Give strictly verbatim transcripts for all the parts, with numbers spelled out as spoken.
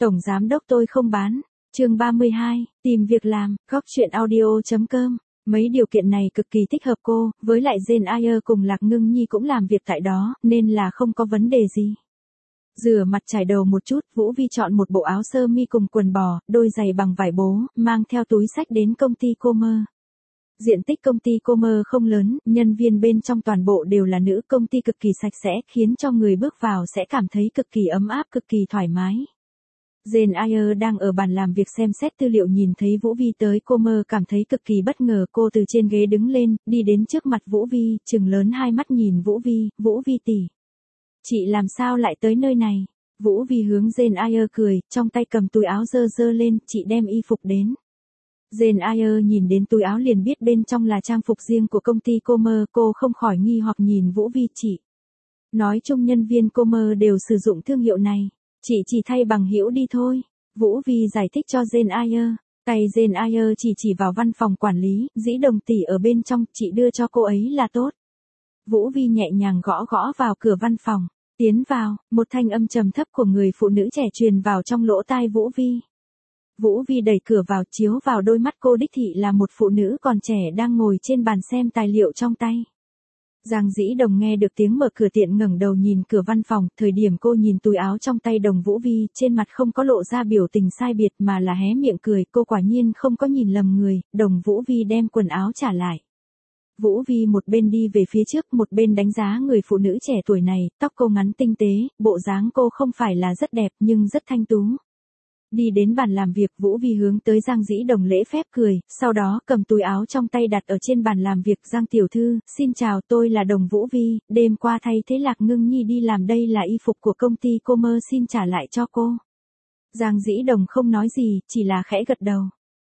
Tổng giám đốc tôi không bán. Chương ba mươi hai, tìm việc làm, góc chuyện audio chấm com. Mấy điều kiện này cực kỳ thích hợp cô, với lại Jane Eyre cùng Lạc Ngưng Nhi cũng làm việc tại đó, nên là không có vấn đề gì. Rửa mặt chải đầu một chút, Vũ Vi chọn một bộ áo sơ mi cùng quần bò, đôi giày bằng vải bố, mang theo túi xách đến công ty Comer. Diện tích công ty Comer không lớn, nhân viên bên trong toàn bộ đều là nữ, công ty cực kỳ sạch sẽ, khiến cho người bước vào sẽ cảm thấy cực kỳ ấm áp, cực kỳ thoải mái. Jane Eyre đang ở bàn làm việc xem xét tư liệu, nhìn thấy Vũ Vi tới Comer cảm thấy cực kỳ bất ngờ, cô từ trên ghế đứng lên, đi đến trước mặt Vũ Vi, trừng lớn hai mắt nhìn Vũ Vi, Vũ Vi tỷ. Chị làm sao lại tới nơi này? Vũ Vi hướng Jane Eyre cười, trong tay cầm túi áo dơ dơ lên, chị đem y phục đến. Jane Eyre nhìn đến túi áo liền biết bên trong là trang phục riêng của công ty Comer, cô không khỏi nghi hoặc nhìn Vũ Vi, chị. Nói chung nhân viên Comer đều sử dụng thương hiệu này. Chị chỉ thay bằng hữu đi thôi. Vũ Vi giải thích cho Jane Eyre. Tay Jane Eyre chỉ chỉ vào văn phòng quản lý, Dĩ Đồng tỷ ở bên trong, chị đưa cho cô ấy là tốt. Vũ Vi nhẹ nhàng gõ gõ vào cửa văn phòng. Tiến vào, một thanh âm trầm thấp của người phụ nữ trẻ truyền vào trong lỗ tai Vũ Vi. Vũ Vi đẩy cửa vào, chiếu vào đôi mắt cô đích thị là một phụ nữ còn trẻ đang ngồi trên bàn xem tài liệu trong tay. Giang Dĩ Đồng nghe được tiếng mở cửa tiện ngẩng đầu nhìn cửa văn phòng, thời điểm cô nhìn túi áo trong tay Đồng Vũ Vi, trên mặt không có lộ ra biểu tình sai biệt mà là hé miệng cười, cô quả nhiên không có nhìn lầm người. Đồng Vũ Vi đem quần áo trả lại. Vũ Vi một bên đi về phía trước, một bên đánh giá người phụ nữ trẻ tuổi này, tóc cô ngắn tinh tế, bộ dáng cô không phải là rất đẹp nhưng rất thanh tú. Đi đến bàn làm việc, Vũ Vi hướng tới Giang Dĩ Đồng lễ phép cười, sau đó cầm túi áo trong tay đặt ở trên bàn làm việc. Giang tiểu thư, xin chào, tôi là Đồng Vũ Vi, đêm qua thay thế Lạc Ngưng Nhi đi làm, đây là y phục của công ty Comer, xin trả lại cho cô. Giang Dĩ Đồng không nói gì, chỉ là khẽ gật đầu.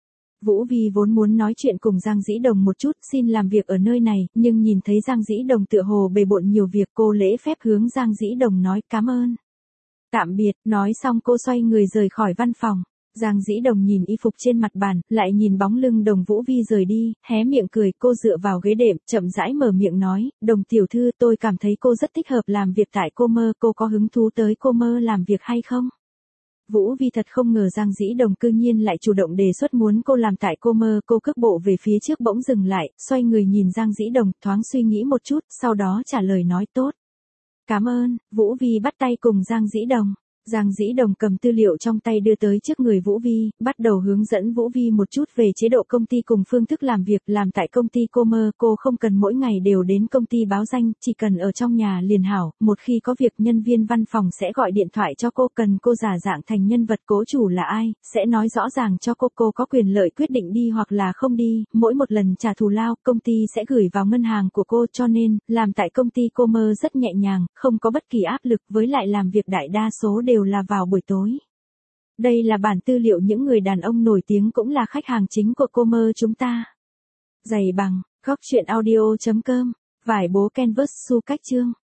Vũ Vi vốn muốn nói chuyện cùng Giang Dĩ Đồng một chút, xin làm việc ở nơi này, nhưng nhìn thấy Giang Dĩ Đồng tựa hồ bề bộn nhiều việc, cô lễ phép hướng Giang Dĩ Đồng nói cảm ơn. Tạm biệt, nói xong cô xoay người rời khỏi văn phòng. Giang Dĩ Đồng nhìn y phục trên mặt bàn, lại nhìn bóng lưng Đồng Vũ Vi rời đi, hé miệng cười, cô dựa vào ghế đệm, chậm rãi mở miệng nói, Đồng tiểu thư, tôi cảm thấy cô rất thích hợp làm việc tại Comer, cô có hứng thú tới Comer làm việc hay không? Vũ Vi thật không ngờ Giang Dĩ Đồng cư nhiên lại chủ động đề xuất muốn cô làm tại Comer, cô cước bộ về phía trước bỗng dừng lại, xoay người nhìn Giang Dĩ Đồng, thoáng suy nghĩ một chút, sau đó trả lời nói tốt. Cảm ơn. Vũ Vi bắt tay cùng Giang Dĩ Đồng. Giang Dĩ Đồng cầm tư liệu trong tay đưa tới trước người Vũ Vi, bắt đầu hướng dẫn Vũ Vi một chút về chế độ công ty cùng phương thức làm việc. Làm tại công ty Comer, cô không cần mỗi ngày đều đến công ty báo danh, chỉ cần ở trong nhà liền hảo, một khi có việc nhân viên văn phòng sẽ gọi điện thoại cho cô, cần cô giả dạng thành nhân vật cố chủ là ai, sẽ nói rõ ràng cho cô, cô có quyền lợi quyết định đi hoặc là không đi, mỗi một lần trả thù lao, công ty sẽ gửi vào ngân hàng của cô, cho nên, làm tại công ty Comer rất nhẹ nhàng, không có bất kỳ áp lực, với lại làm việc đại đa số đều đều là vào buổi tối. Đây là bản tư liệu những người đàn ông nổi tiếng cũng là khách hàng chính của Comer chúng ta. Giày bằng, góc chuyện audio chấm com, vải bố canvas su cách chương.